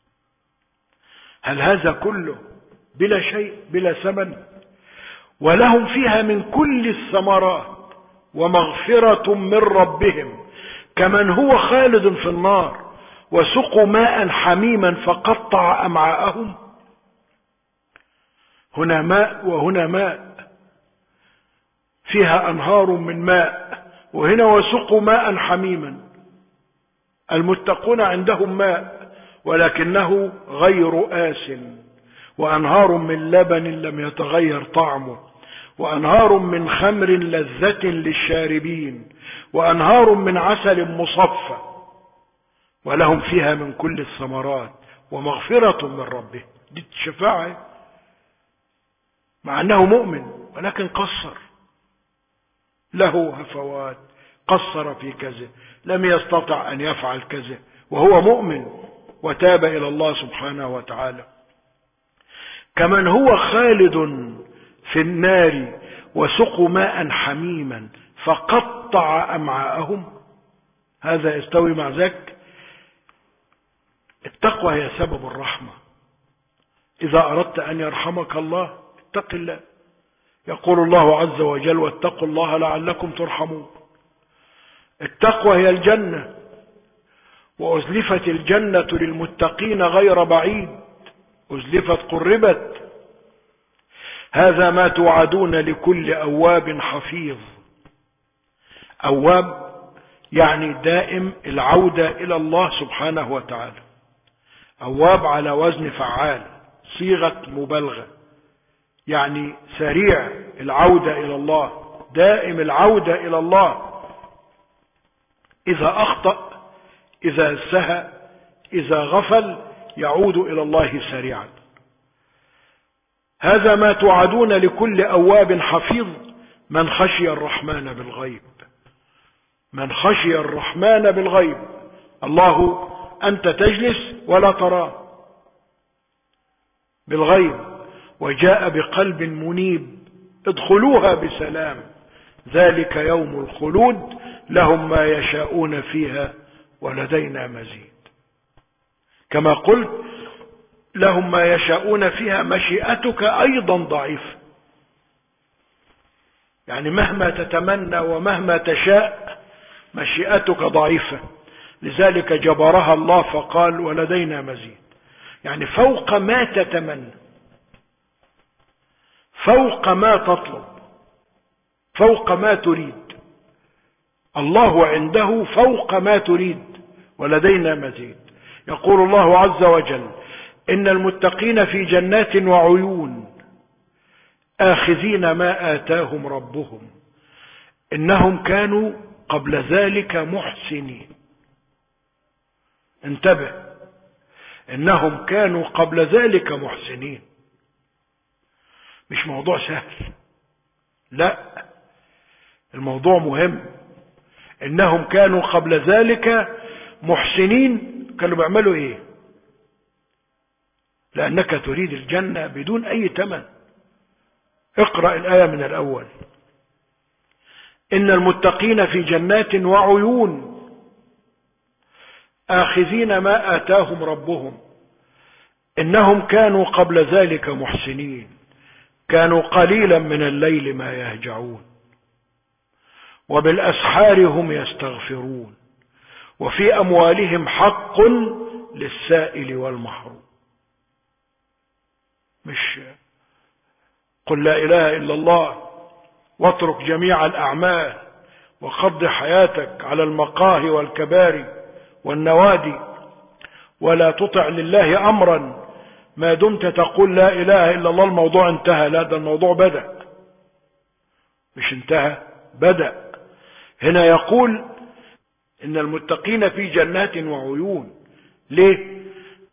هل هذا كله بلا شيء، بلا ثمن؟ ولهم فيها من كل الثمرات ومغفرة من ربهم كمن هو خالد في النار وسقوا ماء حميما فقطع أمعاءهم. هنا ماء وهنا ماء، فيها أنهار من ماء، وهنا وسقوا ماء حميما. المتقون عندهم ماء ولكنه غير آسن، وأنهار من لبن لم يتغير طعمه، وأنهار من خمر لذة للشاربين، وأنهار من عسل مصفى، ولهم فيها من كل الثمرات ومغفرة من ربه. دي الشفاعة، مع أنه مؤمن ولكن قصر، له هفوات، قصر في كذا، لم يستطع أن يفعل كذا، وهو مؤمن وتاب إلى الله سبحانه وتعالى. كمن هو خالد في النار وسقوا ماء حميما فقطع أمعاءهم. هذا يستوي مع ذاك. التقوى هي سبب الرحمة. إذا أردت أن يرحمك الله اتق الله. يقول الله عز وجل واتقوا الله لعلكم ترحمون. التقوى هي الجنة، وأزلفت الجنة للمتقين غير بعيد، أزلفت قربت. هذا ما توعدون لكل أواب حفيظ. أواب يعني دائم العودة إلى الله سبحانه وتعالى. أواب على وزن فعال، صيغة مبالغة، يعني سريع العودة إلى الله، دائم العودة إلى الله. إذا أخطأ، إذا سهى، إذا غفل، يعود إلى الله سريعا. هذا ما توعدون لكل أواب حفيظ من خشي الرحمن بالغيب. من خشي الرحمن بالغيب. الله أنت تجلس ولا تراه بالغيب، وجاء بقلب منيب، ادخلوها بسلام، ذلك يوم الخلود، لهم ما يشاءون فيها ولدينا مزيد. كما قلت لهم ما يشاءون فيها، مشيئتك أيضا ضعيفة، يعني مهما تتمنى ومهما تشاء مشيئتك ضعيفة، لذلك جبرها الله فقال ولدينا مزيد. يعني فوق ما تتمنى، فوق ما تطلب، فوق ما تريد. الله عنده فوق ما تريد ولدينا مزيد. يقول الله عز وجل: إن المتقين في جنات وعيون آخذين ما آتاهم ربهم إنهم كانوا قبل ذلك محسنين. انتبه، إنهم كانوا قبل ذلك محسنين. مش موضوع سهل، لا، الموضوع مهم. إنهم كانوا قبل ذلك محسنين. كانوا بيعملوا إيه؟ لأنك تريد الجنة بدون أي ثمن. اقرأ الآية من الأول: إن المتقين في جنات وعيون آخذين ما آتاهم ربهم إنهم كانوا قبل ذلك محسنين كانوا قليلا من الليل ما يهجعون وبالأسحار هم يستغفرون وفي أموالهم حق للسائل والمحروم. مش قل لا إله إلا الله واترك جميع الأعمال وقضي حياتك على المقاهي والكباري والنوادي ولا تطع لله أمرا ما دمت تقول لا إله إلا الله. الموضوع انتهى؟ لا، ده الموضوع بدأ. مش انتهى، بدأ. هنا يقول إن المتقين في جنات وعيون. ليه؟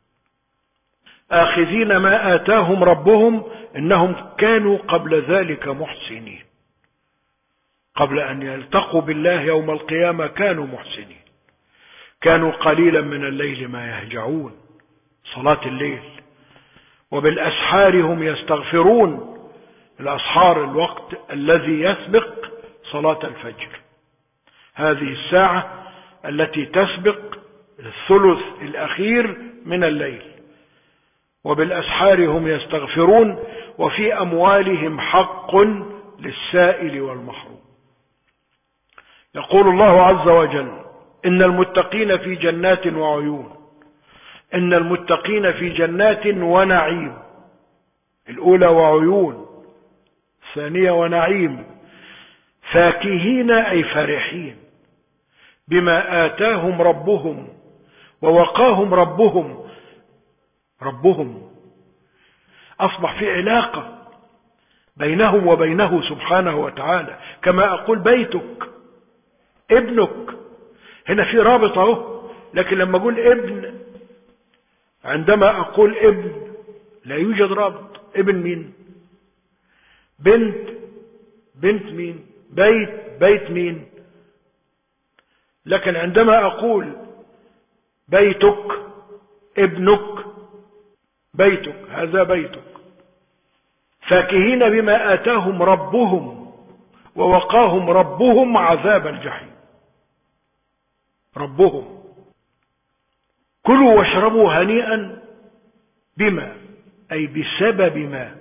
آخذين ما آتاهم ربهم إنهم كانوا قبل ذلك محسنين. قبل أن يلتقوا بالله يوم القيامة كانوا محسنين. كانوا قليلا من الليل ما يهجعون، صلاة الليل. وبالأسحار هم يستغفرون. الأسحار الوقت الذي يسبق صلاة الفجر، هذه الساعة التي تسبق الثلث الأخير من الليل. وبالأسحار هم يستغفرون وفي أموالهم حق للسائل والمحروم. يقول الله عز وجل: إن المتقين في جنات وعيون. إن المتقين في جنات ونعيم. الأولى وعيون، الثانية ونعيم. فاكهين أي فرحين بما آتاهم ربهم ووقاهم ربهم. ربهم أصبح في علاقة بينهم وبينه سبحانه وتعالى. كما أقول بيتك، ابنك، هنا في رابط اهو. لكن لما أقول ابن، عندما أقول ابن لا يوجد رابط. ابن مين؟ بنت، بنت مين؟ بيت، بيت مين؟ لكن عندما أقول بيتك، ابنك، بيتك، هذا بيتك. فاكهين بما آتاهم ربهم ووقاهم ربهم عذاب الجحيم. ربهم. كلوا واشربوا هنيئا بما، أي بسبب ما،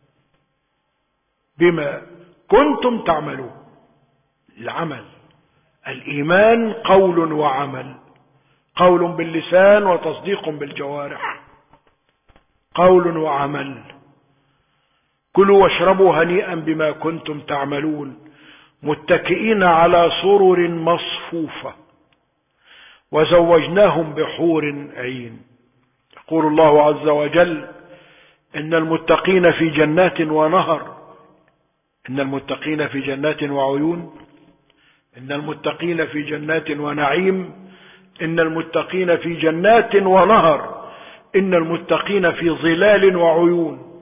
بما كنتم تعملون. العمل، الإيمان قول وعمل. قول باللسان وتصديق بالجوارح، قول وعمل. كلوا واشربوا هنيئا بما كنتم تعملون متكئين على سرر مصفوفة وزوجناهم بحور عين. يقول الله عز وجل: إن المتقين في جنات ونهر. إن المتقين في جنات وعيون. إن المتقين في جنات ونعيم. إن المتقين في جنات ونهر. إن المتقين في ظلال وعيون.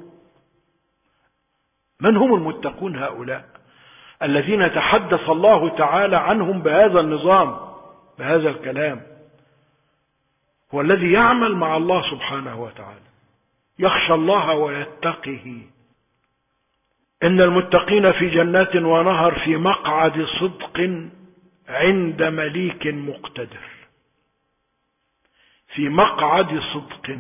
من هم المتقون هؤلاء الذين تحدث الله تعالى عنهم بهذا النظام، بهذا الكلام؟ هو الذي يعمل مع الله سبحانه وتعالى، يخشى الله ويتقه. إن المتقين في جنات ونهر في مقعد صدق عند مليك مقتدر. في مقعد صدق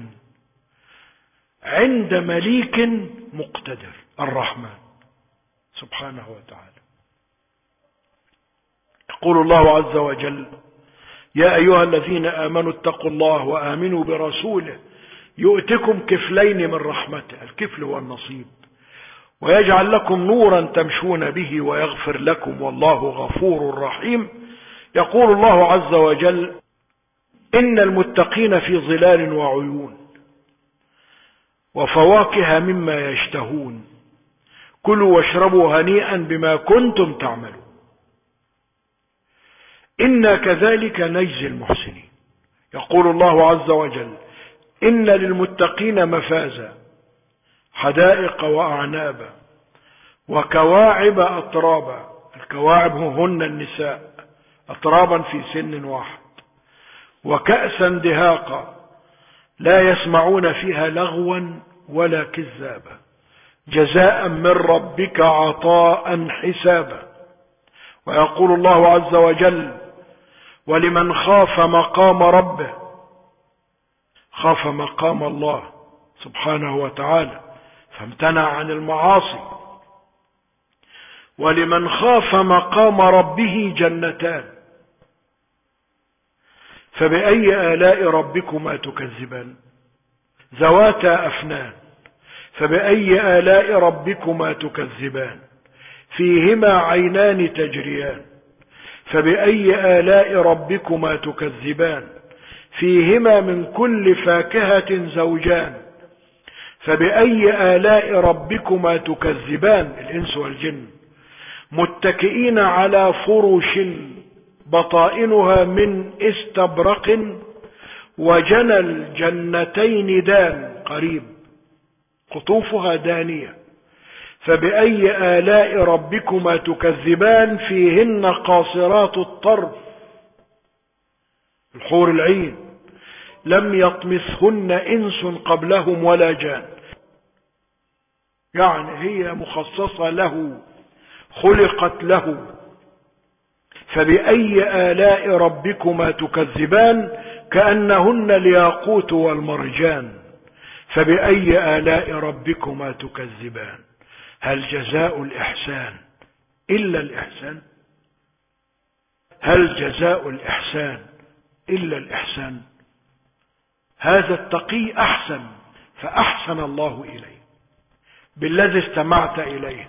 عند مليك مقتدر، الرحمن سبحانه وتعالى. يقول الله عز وجل: يا أيها الذين آمنوا اتقوا الله وآمنوا برسوله يؤتكم كفلين من رحمته. الكفل هو النصيب. ويجعل لكم نورا تمشون به ويغفر لكم والله غفور رحيم. يقول الله عز وجل: إن المتقين في ظلال وعيون وفواكه مما يشتهون كلوا واشربوا هنيئا بما كنتم تعملون إنا كذلك نجزي المحسنين. يقول الله عز وجل: إن للمتقين مفازا حدائق وأعنابا وكواعب أترابا. الكواعب هن النساء أترابا في سن واحد. وكأسا دهاقا لا يسمعون فيها لغوا ولا كذابا جزاء من ربك عطاء حسابا. ويقول الله عز وجل: ولمن خاف مقام ربه، خاف مقام الله سبحانه وتعالى فامتنع عن المعاصي. ولمن خاف مقام ربه جنتان فبأي آلاء ربكما تكذبان ذواتا أفنان فبأي آلاء ربكما تكذبان فيهما عينان تجريان فبأي آلاء ربكما تكذبان فيهما من كل فاكهة زوجان فبأي آلاء ربكما تكذبان. الإنس والجن متكئين على فرش بطائنها من استبرق وجنى الجنتين دان قريب قطوفها دانية فبأي آلاء ربكما تكذبان فيهن قاصرات الطرف الحور العين لم يطمثهن إنس قبلهم ولا جان. يعني هي مخصصة له خلقت له. فبأي آلاء ربكما تكذبان كأنهن الياقوت والمرجان فبأي آلاء ربكما تكذبان هل جزاء الإحسان إلا الإحسان؟ هل جزاء الإحسان إلا الإحسان؟ هذا التقي أحسن فأحسن الله إليه بالذي استمعت إليه.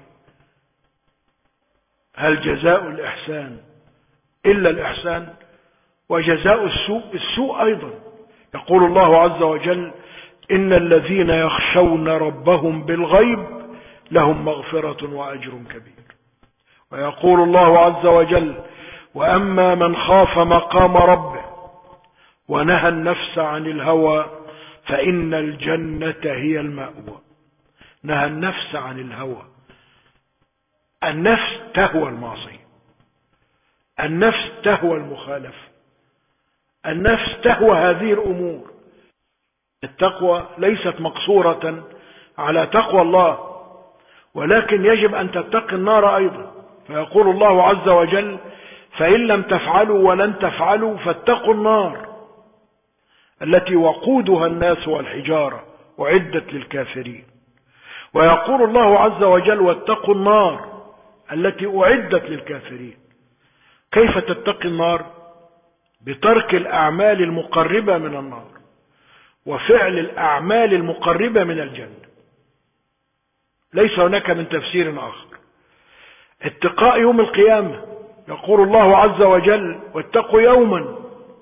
هل جزاء الإحسان إلا الإحسان؟ وجزاء السوء أيضا. يقول الله عز وجل: إن الذين يخشون ربهم بالغيب لهم مغفرة وأجر كبير. ويقول الله عز وجل: وأما من خاف مقام ربه ونهى النفس عن الهوى فإن الجنة هي المأوى. نهى النفس عن الهوى. النفس تهوى المعصية، النفس تهوى المخالفة، النفس تهوى هذه الأمور. التقوى ليست مقصورة على تقوى الله، ولكن يجب أن تتقي النار أيضا. فيقول الله عز وجل: فإن لم تفعلوا ولن تفعلوا فاتقوا النار التي وقودها الناس والحجارة أعدت للكافرين. ويقول الله عز وجل: واتقوا النار التي أعدت للكافرين. كيف تتقي النار؟ بترك الأعمال المقربة من النار وفعل الأعمال المقربة من الجنة. ليس هناك من تفسير آخر. اتقاء يوم القيامة. يقول الله عز وجل: واتقوا يوما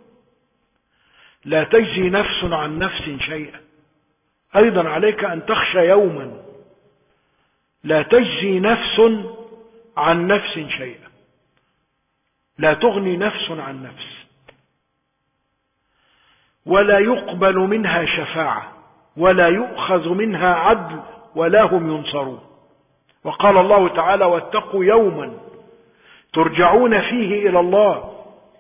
لا تجزي نفس عن نفس شيئا. أيضا عليك أن تخشى يوما لا تجزي نفس عن نفس شيئا، لا تغني نفس عن نفس، ولا يقبل منها شفاعة ولا يؤخذ منها عدل ولا هم ينصرون. وقال الله تعالى: واتقوا يوما ترجعون فيه إلى الله.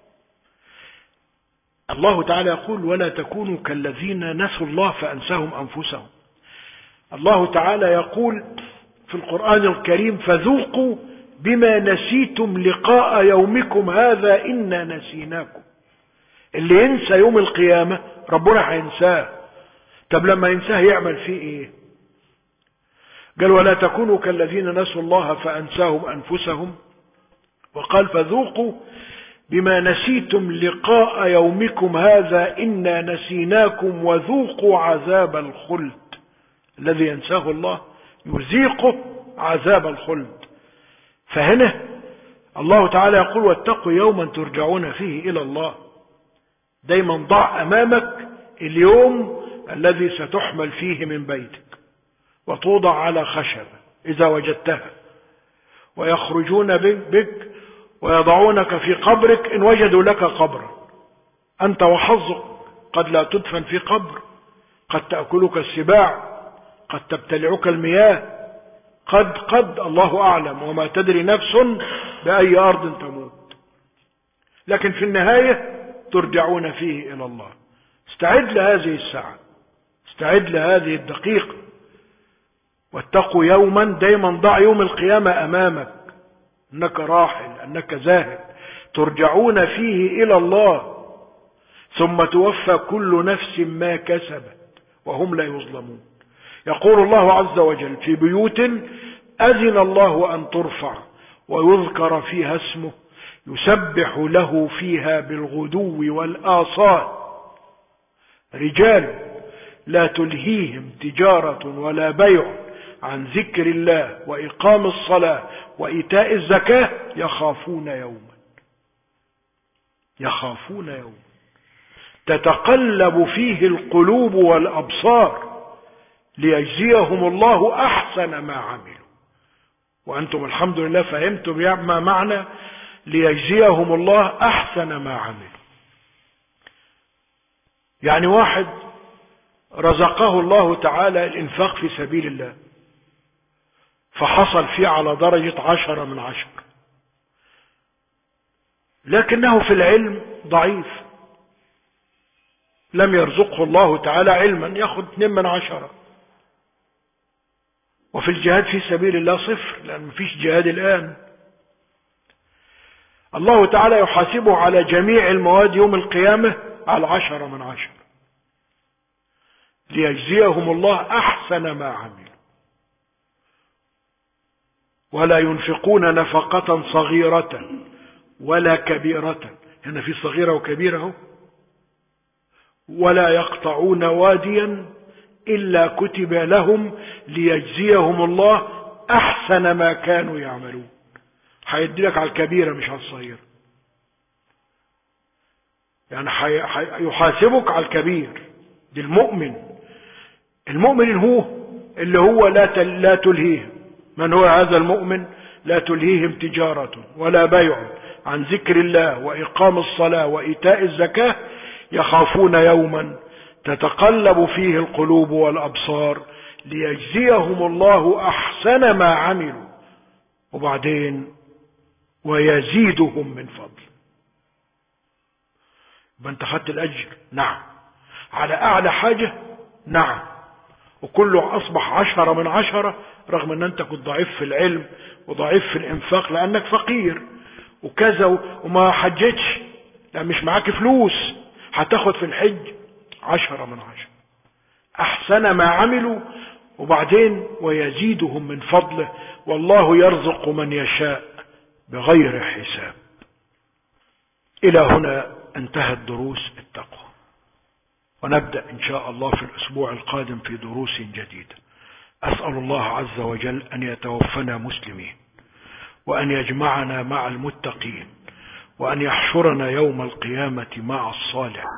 الله تعالى يقول: ولا تكونوا كالذين نسوا الله فأنساهم أنفسهم. الله تعالى يقول في القرآن الكريم: فذوقوا بما نسيتم لقاء يومكم هذا إنا نسيناكم. اللي ينسى يوم القيامة ربنا هينساه. طب لما ينساه يعمل فيه ايه؟ قال: ولا تكونوا كالذين نسوا الله فأنساهم أنفسهم. وقال: فذوقوا بما نسيتم لقاء يومكم هذا إنا نسيناكم وذوقوا عذاب الخلد. الذي ينساه الله يذيقه عذاب الخلد. فهنا الله تعالى يقول واتقوا يوما ترجعون فيه إلى الله. دايما ضع أمامك اليوم الذي ستحمل فيه من بيتك وتوضع على خشبة إذا وجدتها، ويخرجون بك ويضعونك في قبرك إن وجدوا لك قبرا. أنت وحظك قد لا تدفن في قبر، قد تأكلك السباع، قد تبتلعك المياه، قد الله أعلم، وما تدري نفس بأي أرض تموت. لكن في النهاية ترجعون فيه إلى الله. استعد لهذه الساعة، استعد لهذه الدقيقة. واتقوا يوما، دايما ضع يوم القيامة أمامك، أنك راحل، أنك ذاهب، ترجعون فيه إلى الله، ثم توفى كل نفس ما كسبت وهم لا يظلمون. يقول الله عز وجل في بيوت أذن الله أن ترفع ويذكر فيها اسمه يسبح له فيها بالغدو والآصال رجال لا تلهيهم تجارة ولا بيع عن ذكر الله وإقام الصلاة وإيتاء الزكاة يخافون يوما تتقلب فيه القلوب والأبصار ليجزيهم الله أحسن ما عملوا. وأنتم الحمد لله فهمتم ما معنى ليجزيهم الله أحسن ما عملوا. يعني واحد رزقه الله تعالى الإنفاق في سبيل الله، فحصل فيه على درجة 10 من 10، لكنه في العلم ضعيف، لم يرزقه الله تعالى علما، ياخذ 2 من 10. وفي الجهاد في سبيل الله 0، لأن مفيش جهاد الآن. الله تعالى يحاسبه على جميع المواد يوم القيامة على 10 من 10 ليجزيهم الله أحسن ما عملوا. ولا ينفقون نفقة صغيرة ولا كبيرة، هنا في صغيرة وكبيرة، ولا يقطعون واديا إلا كتب لهم ليجزيهم الله أحسن ما كانوا يعملون. هيديلك على الكبيرة مش على الصغيرة، يعني يحاسبك على الكبير. دي المؤمن هو اللي هو لا تلهيهم. من هو هذا المؤمن؟ لا تلهيهم تجارة ولا بيع عن ذكر الله وإقام الصلاة وإيتاء الزكاة يخافون يوما تتقلب فيه القلوب والأبصار ليجزيهم الله أحسن ما عملوا، وبعدين ويزيدهم من فضل. يبقى انت خدت الأجر، نعم، على أعلى حاجة، نعم، وكله أصبح 10 من 10، رغم أن أنت كنت ضعيف في العلم وضعيف في الإنفاق لأنك فقير وكذا وما حجتش، لأن مش معاك فلوس، هتاخد في الحج 10 من 10 أحسن ما عملوا، وبعدين ويزيدهم من فضله، والله يرزق من يشاء بغير حساب. إلى هنا انتهت دروس التقوى، ونبدأ إن شاء الله في الأسبوع القادم في دروس جديدة. أسأل الله عز وجل أن يتوفنا مسلمين، وأن يجمعنا مع المتقين، وأن يحشرنا يوم القيامة مع الصالحين.